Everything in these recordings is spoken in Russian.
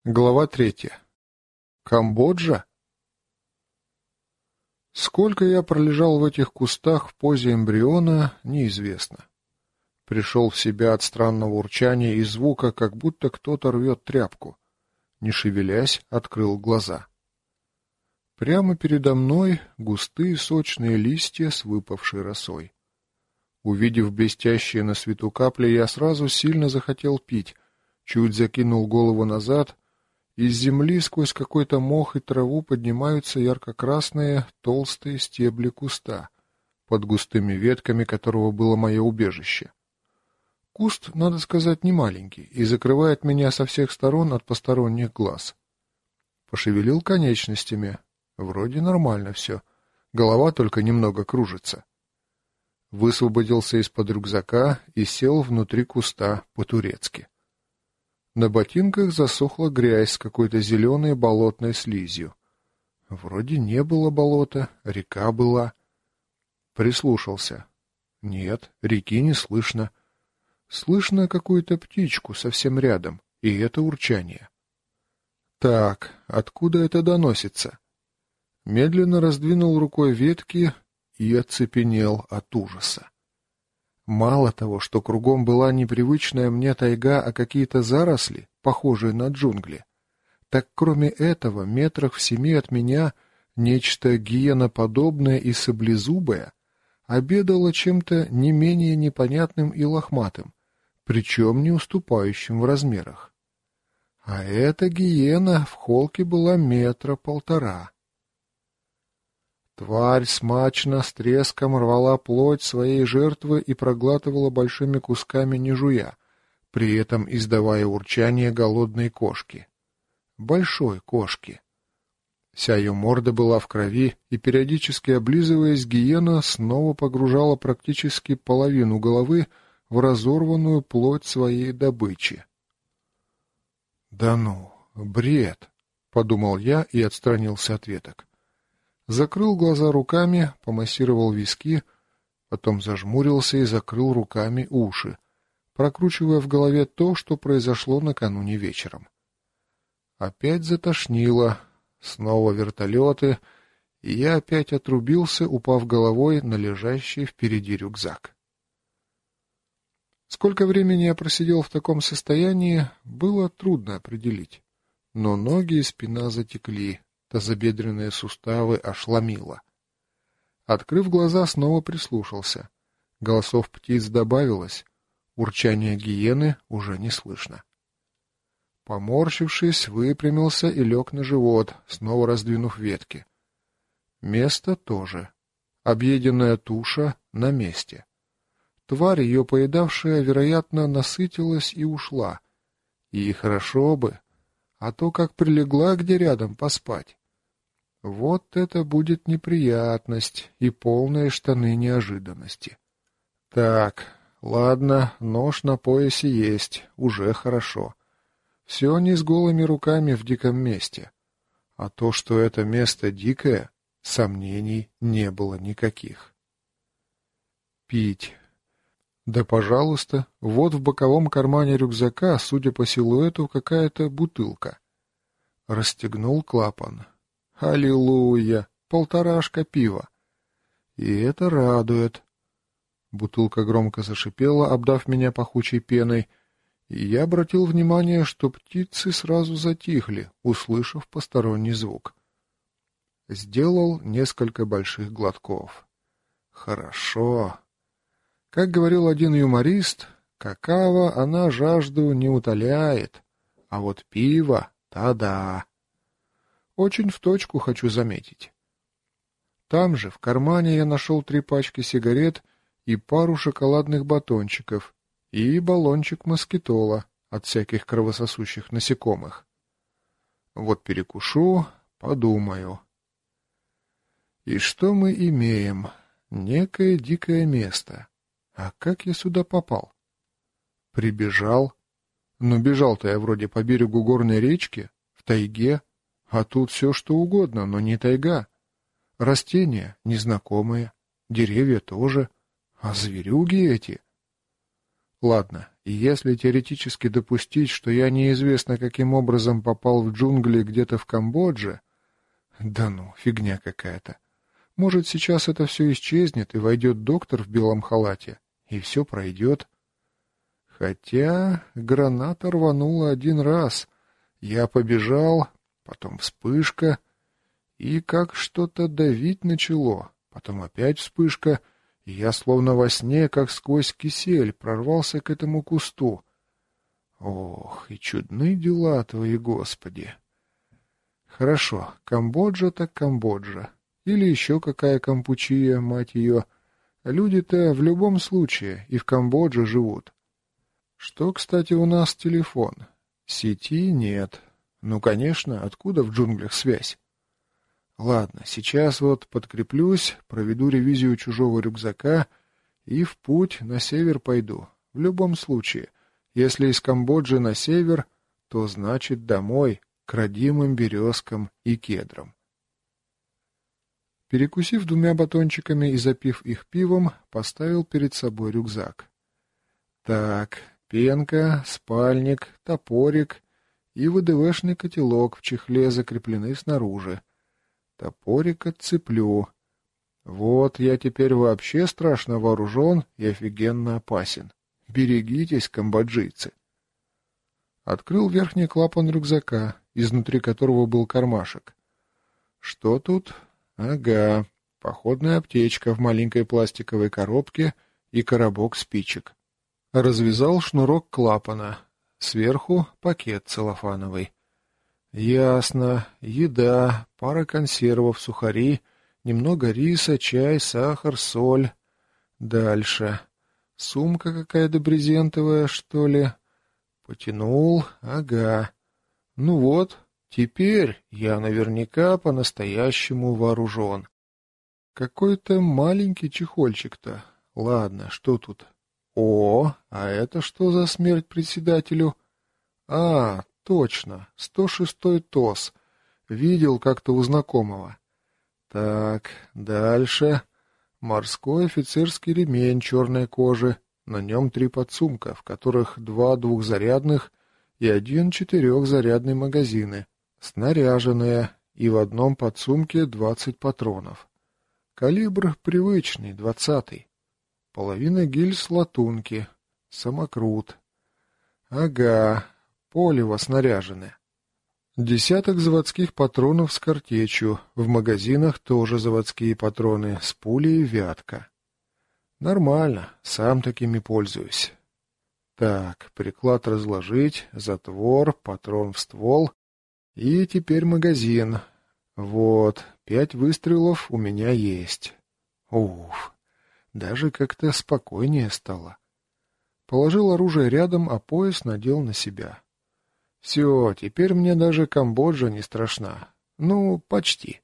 Глава 3. Камбоджа? Сколько я пролежал в этих кустах в позе эмбриона, неизвестно. Пришел в себя от странного урчания и звука, как будто кто-то рвет тряпку. Не шевелясь, открыл глаза. Прямо передо мной густые сочные листья с выпавшей росой. Увидев блестящие на свету капли, я сразу сильно захотел пить, чуть закинул голову назад. Из земли сквозь какой-то мох и траву поднимаются ярко-красные толстые стебли куста, под густыми ветками которого было мое убежище. Куст, надо сказать, не маленький и закрывает меня со всех сторон от посторонних глаз. Пошевелил конечностями. Вроде нормально все. Голова только немного кружится. Высвободился из-под рюкзака и сел внутри куста по-турецки. На ботинках засохла грязь с какой-то зеленой болотной слизью. Вроде не было болота, река была. Прислушался. Нет, реки не слышно. Слышно какую-то птичку совсем рядом, и это урчание. Так, откуда это доносится? Медленно раздвинул рукой ветки и оцепенел от ужаса. Мало того, что кругом была непривычная мне тайга, а какие-то заросли, похожие на джунгли, так кроме этого, метрах в 7 от меня нечто гиеноподобное и саблезубое обедало чем-то не менее непонятным и лохматым, причем не уступающим в размерах. А эта гиена в холке была 1,5 метра. Тварь смачно с треском рвала плоть своей жертвы и проглатывала большими кусками, не жуя, при этом издавая урчание голодной кошки. Большой кошки. Вся ее морда была в крови, и, периодически облизываясь, гиена снова погружала практически половину головы в разорванную плоть своей добычи. «Да ну, бред!» — подумал я и отстранился от веток. Закрыл глаза руками, помассировал виски, потом зажмурился и закрыл руками уши, прокручивая в голове то, что произошло накануне вечером. Опять затошнило, снова вертолеты, и я опять отрубился, упав головой на лежащий впереди рюкзак. Сколько времени я просидел в таком состоянии, было трудно определить, но ноги и спина затекли. Тазобедренные суставы аж ломило. Открыв глаза, снова прислушался. Голосов птиц добавилось. Урчания гиены уже не слышно. Поморщившись, выпрямился и лег на живот, снова раздвинув ветки. Место тоже. Объеденная туша на месте. Тварь, ее поедавшая, вероятно, насытилась и ушла. И хорошо бы, а то как прилегла где рядом поспать. Вот это будет неприятность и полные штаны неожиданности. Так, ладно, нож на поясе есть, уже хорошо. Все не с голыми руками в диком месте. А то, что это место дикое, сомнений не было никаких. Пить. Да, пожалуйста, вот в боковом кармане рюкзака, судя по силуэту, какая-то бутылка. Расстегнул клапан. Аллилуйя! 1,5 пива. И это радует. Бутылка громко зашипела, обдав меня пахучей пеной, и я обратил внимание, что птицы сразу затихли, услышав посторонний звук. Сделал несколько больших глотков. Хорошо. Как говорил один юморист, какао она жажду не утоляет, а вот пиво — та-да. Очень в точку, хочу заметить. Там же, в кармане, я нашел 3 пачки сигарет и пару шоколадных батончиков и баллончик москитола от всяких кровососущих насекомых. Вот перекушу, подумаю. И что мы имеем? Некое дикое место. А как я сюда попал? Прибежал. Но бежал-то я вроде по берегу горной речки, в тайге. А тут все что угодно, но не тайга. Растения незнакомые, деревья тоже. А зверюги эти? Ладно, и если теоретически допустить, что я неизвестно каким образом попал в джунгли где-то в Камбодже... Да ну, фигня какая-то. Может, сейчас это все исчезнет, и войдет доктор в белом халате, и все пройдет. Хотя граната рванула один раз. Я побежал, потом вспышка, и как что-то давить начало, потом опять вспышка, и я словно во сне, как сквозь кисель, прорвался к этому кусту. Ох, и чудны дела твои, Господи! Хорошо, Камбоджа так Камбоджа. Или еще какая Кампучия, мать ее. Люди-то в любом случае и в Камбодже живут. Что, кстати, у нас телефон? Сети нет. Ну, конечно, откуда в джунглях связь? Ладно, сейчас вот подкреплюсь, проведу ревизию чужого рюкзака и в путь на север пойду. В любом случае, если из Камбоджи на север, то значит домой, к родимым березкам и кедрам. Перекусив 2 батончиками и запив их пивом, поставил перед собой рюкзак. Так, пенка, спальник, топорик и ВДВшный котелок в чехле закреплены снаружи. Топорик отцеплю. Вот я теперь вообще страшно вооружен и офигенно опасен. Берегитесь, камбоджийцы. Открыл верхний клапан рюкзака, изнутри которого был кармашек. Что тут? Ага, походная аптечка в маленькой пластиковой коробке и коробок спичек. Развязал шнурок клапана. Сверху пакет целлофановый. Ясно. Еда, пара консервов, сухари, немного риса, чай, сахар, соль. Дальше. Сумка какая-то брезентовая, что ли? Потянул. Ага. Ну вот, теперь я наверняка по-настоящему вооружен. Какой-то маленький чехольчик-то. Ладно, что тут? О, а это что за смерть председателю? А, точно, 106-й ТОС. Видел как-то у знакомого. Так, дальше. Морской офицерский ремень черной кожи. На нем 3 подсумка, в которых 2 двухзарядных и 1 4-зарядный магазины. Снаряженные, и в одном подсумке 20 патронов. Калибр привычный, 20-й. Половина гильз латунки. Самокрут. Ага, полево снаряжены. 10 заводских патронов с картечью. В магазинах тоже заводские патроны с пулей «Вятка». Нормально, сам такими пользуюсь. Так, приклад разложить, затвор, патрон в ствол. И теперь магазин. Вот, 5 выстрелов у меня есть. Уф, даже как-то спокойнее стало. Положил оружие рядом, а пояс надел на себя. Все, теперь мне даже Камбоджа не страшна. Ну, почти.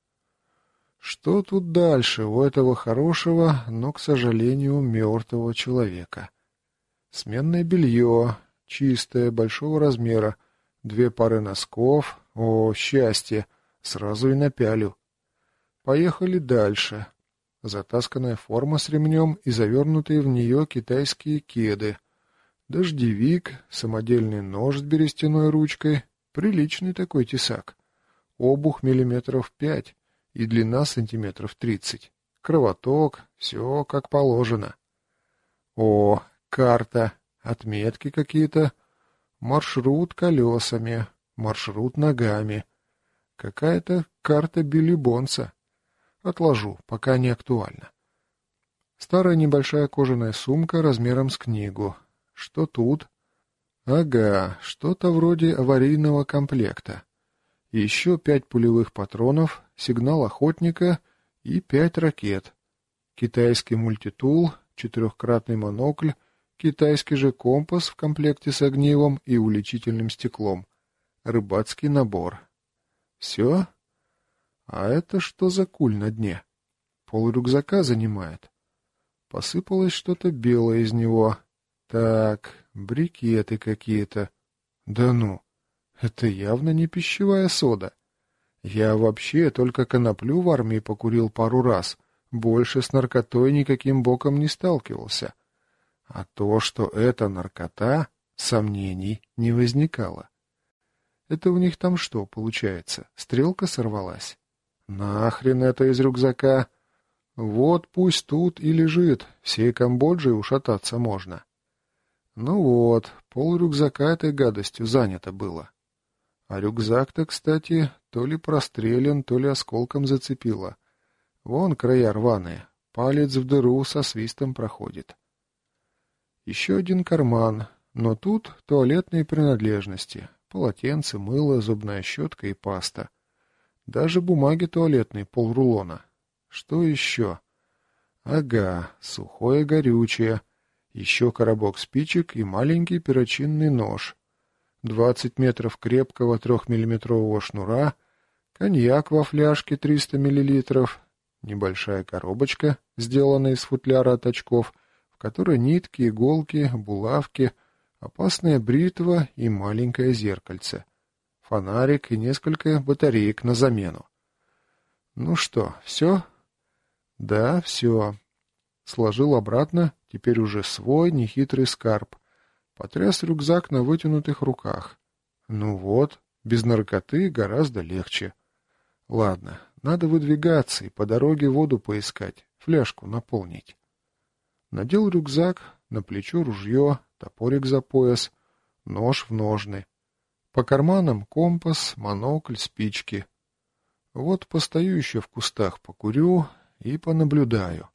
Что тут дальше у этого хорошего, но, к сожалению, мертвого человека? Сменное белье, чистое, большого размера, 2 пары носков. О, счастье! Сразу и напялю. Поехали дальше. Затасканная форма с ремнем и завернутые в нее китайские кеды. Дождевик, самодельный нож с берестяной ручкой, приличный такой тесак. Обух 5 миллиметров и длина 30 сантиметров. Кровоток, все как положено. О, карта, отметки какие-то. Маршрут колесами, маршрут ногами. Какая-то карта Билли Бонса. Отложу, пока не актуально. Старая небольшая кожаная сумка размером с книгу. Что тут? Ага, что-то вроде аварийного комплекта. Еще 5 пулевых патронов, сигнал охотника и 5 ракет. Китайский мультитул, 4-кратный монокль, китайский же компас в комплекте с огнивом и увеличительным стеклом. Рыбацкий набор. Все? А это что за куль на дне? Пол рюкзака занимает. Посыпалось что-то белое из него. Так, брикеты какие-то. Да ну, это явно не пищевая сода. Я вообще только коноплю в армии покурил пару раз. Больше с наркотой никаким боком не сталкивался. А то, что это наркота, сомнений не возникало. Это у них там что, получается, стрелка сорвалась? Нахрен это из рюкзака? Вот пусть тут и лежит, всей Камбоджей ушататься можно. Ну вот, пол рюкзака этой гадостью занято было. А рюкзак-то, кстати, то ли прострелен, то ли осколком зацепило. Вон края рваные, палец в дыру со свистом проходит. Еще один карман, но тут туалетные принадлежности. Полотенце, мыло, зубная щетка и паста. Даже бумаги туалетной полрулона. Что еще? Ага, сухое горючее. Еще коробок спичек и маленький перочинный нож. 20 метров крепкого 3-миллиметрового шнура, коньяк во фляжке 300 миллилитров, небольшая коробочка, сделанная из футляра от очков, в которой нитки, иголки, булавки, опасная бритва и маленькое зеркальце, фонарик и несколько батареек на замену. Ну что, все? Да, все. Сложил обратно, теперь уже свой нехитрый скарб. Потряс рюкзак на вытянутых руках. Ну вот, без наркоты гораздо легче. Ладно, надо выдвигаться и по дороге воду поискать, фляжку наполнить. Надел рюкзак, на плечо ружье, топорик за пояс, нож в ножны. По карманам компас, монокль, спички. Вот постою еще в кустах, покурю и понаблюдаю.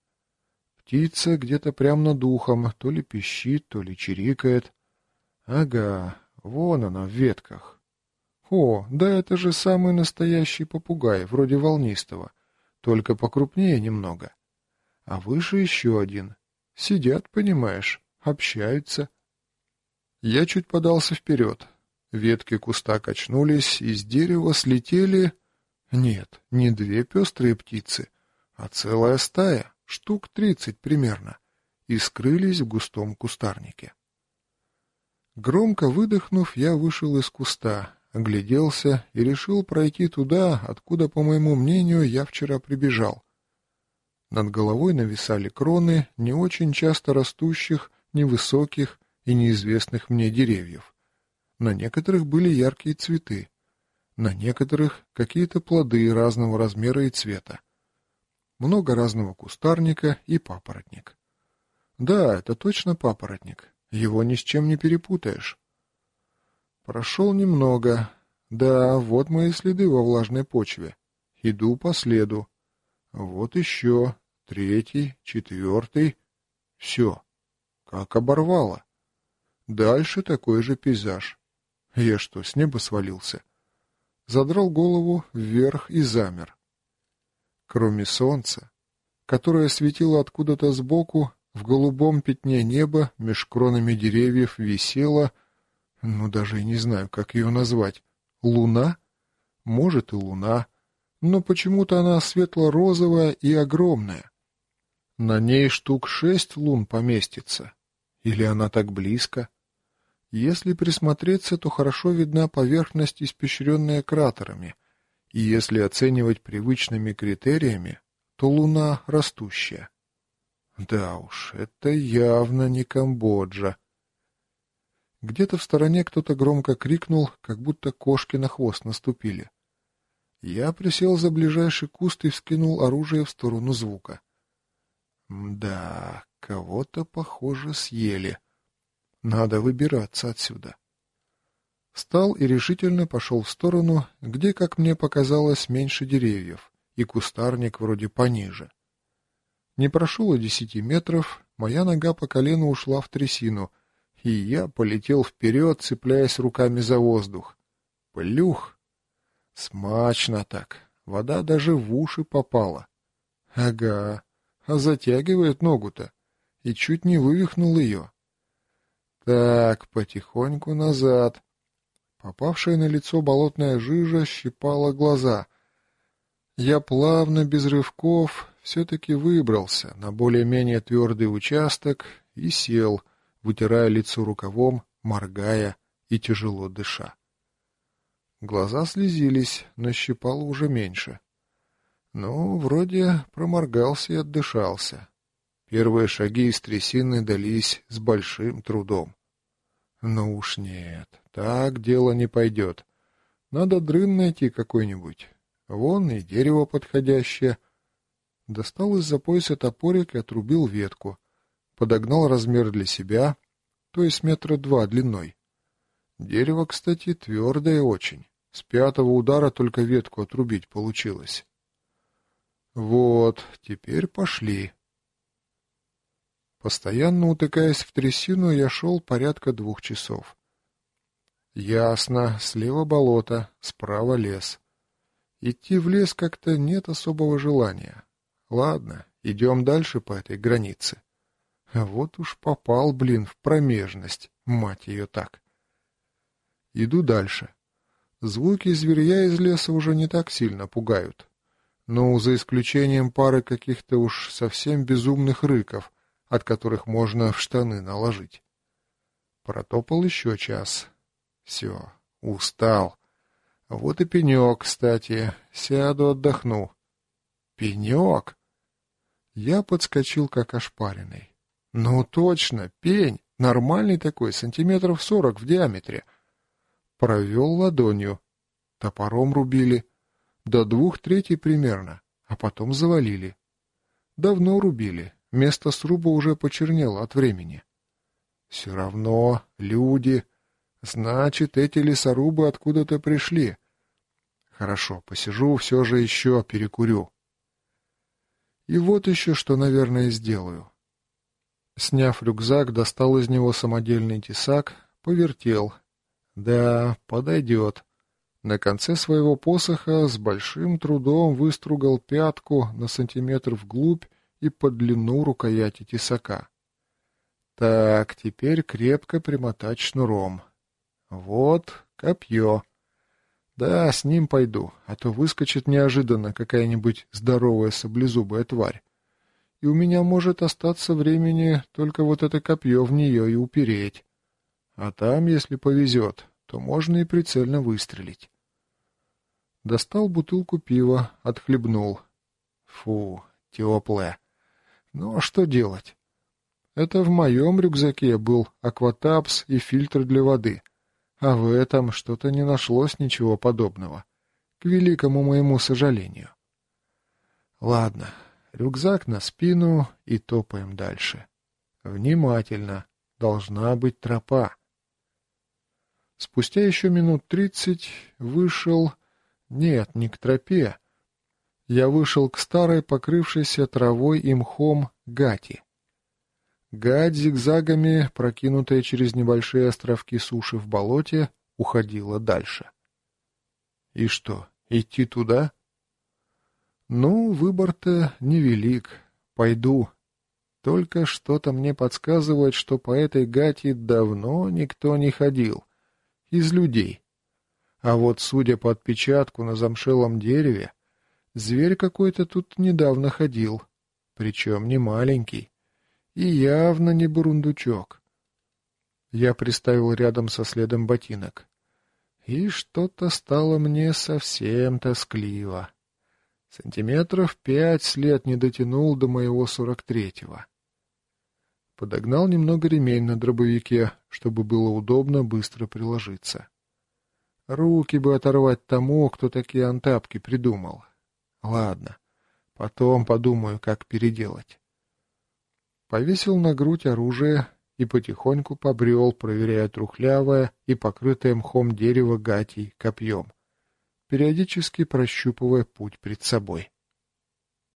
Птица где-то прямо над ухом, то ли пищит, то ли чирикает. Ага, вон она в ветках. О, да это же самый настоящий попугай, вроде волнистого, только покрупнее немного. А выше еще один. Сидят, понимаешь, общаются. Я чуть подался вперед. Ветки куста качнулись, из дерева слетели... Нет, не 2 пестрые птицы, а целая стая. Штук 30 примерно, и скрылись в густом кустарнике. Громко выдохнув, я вышел из куста, огляделся и решил пройти туда, откуда, по моему мнению, я вчера прибежал. Над головой нависали кроны не очень часто растущих, невысоких и неизвестных мне деревьев. На некоторых были яркие цветы, на некоторых какие-то плоды разного размера и цвета. Много разного кустарника и папоротник. Да, это точно папоротник. Его ни с чем не перепутаешь. Прошел немного. Да, вот мои следы во влажной почве. Иду по следу. Вот еще. 3-й, 4-й. Все. Как оборвало. Дальше такой же пейзаж. Я что, с неба свалился? Задрал голову вверх и замер. Кроме солнца, которое светило откуда-то сбоку, в голубом пятне неба меж кронами деревьев висела, ну даже и не знаю, как ее назвать, луна? Может и луна, но почему-то она светло-розовая и огромная. На ней штук 6 лун поместится. Или она так близко? Если присмотреться, то хорошо видна поверхность, испещренная кратерами, и если оценивать привычными критериями, то Луна растущая. Да уж, это явно не Камбоджа. Где-то в стороне кто-то громко крикнул, как будто кошки на хвост наступили. Я присел за ближайший куст и вскинул оружие в сторону звука. Да, кого-то, похоже, съели. Надо выбираться отсюда. Встал и решительно пошел в сторону, где, как мне показалось, меньше деревьев, и кустарник вроде пониже. Не прошел и 10 метров, моя нога по колену ушла в трясину, и я полетел вперед, цепляясь руками за воздух. Плюх! Смачно так, вода даже в уши попала. Ага, а затягивает ногу-то, и чуть не вывихнул ее. Так, потихоньку назад. Попавшая на лицо болотная жижа щипала глаза. Я плавно, без рывков, все-таки выбрался на более-менее твердый участок и сел, вытирая лицо рукавом, моргая и тяжело дыша. Глаза слезились, но щипало уже меньше. Ну, вроде проморгался и отдышался. Первые шаги из трясины дались с большим трудом. Ну уж нет, так дело не пойдет. Надо дрын найти какой-нибудь. Вон и дерево подходящее. Достал из-за пояса топорик и отрубил ветку. Подогнал размер для себя, то есть 2 метра длиной. Дерево, кстати, твердое очень. С 5-го удара только ветку отрубить получилось. Вот, теперь пошли. Постоянно утыкаясь в трясину, я шел порядка 2 часов. Ясно, слева болото, справа лес. Идти в лес как-то нет особого желания. Ладно, идем дальше по этой границе. А вот уж попал, блин, в промежность, мать ее так. Иду дальше. Звуки зверья из леса уже не так сильно пугают. Но за исключением пары каких-то уж совсем безумных рыков, от которых можно в штаны наложить. Протопал еще час. Все, устал. Вот и пенек, кстати. Сяду, отдохну. Пенек? Я подскочил, как ошпаренный. Ну точно, пень. Нормальный такой, 40 сантиметров в диаметре. Провел ладонью. Топором рубили. До 2/3 примерно. А потом завалили. Давно рубили. Место сруба уже почернело от времени. Все равно люди. Значит, эти лесорубы откуда-то пришли. Хорошо, посижу все же еще, перекурю. И вот еще что, наверное, сделаю. Сняв рюкзак, достал из него самодельный тесак, повертел. Да, подойдет. На конце своего посоха с большим трудом выстругал пятку на сантиметр вглубь и под длину рукояти тесака. Так, теперь крепко примотать шнуром. Вот копье. Да, с ним пойду, а то выскочит неожиданно какая-нибудь здоровая саблезубая тварь. И у меня может остаться времени только вот это копье в нее и упереть. А там, если повезет, то можно и прицельно выстрелить. Достал бутылку пива, отхлебнул. Фу, теплое. Ну а что делать? Это в моем рюкзаке был акватапс и фильтр для воды. А в этом что-то не нашлось ничего подобного. К великому моему сожалению. Ладно, рюкзак на спину и топаем дальше. Внимательно. Должна быть тропа. Спустя еще минут 30 вышел... Нет, не к тропе. Я вышел к старой, покрывшейся травой и мхом гати. Гать зигзагами, прокинутая через небольшие островки суши в болоте, уходила дальше. И что, идти туда? Ну, выбор-то невелик. Пойду. Только что-то мне подсказывает, что по этой гати давно никто не ходил. Из людей. А вот, судя по отпечатку на замшелом дереве, зверь какой-то тут недавно ходил. Причем не маленький. И явно не бурундучок. Я приставил рядом со следом ботинок. И что-то стало мне совсем тоскливо. 5 сантиметров след не дотянул до моего 43-го. Подогнал немного ремень на дробовике, чтобы было удобно быстро приложиться. Руки бы оторвать тому, кто такие антапки придумал. Ладно, потом подумаю, как переделать. Повесил на грудь оружие и потихоньку побрел, проверяя трухлявое и покрытое мхом дерево гатей копьем, периодически прощупывая путь пред собой.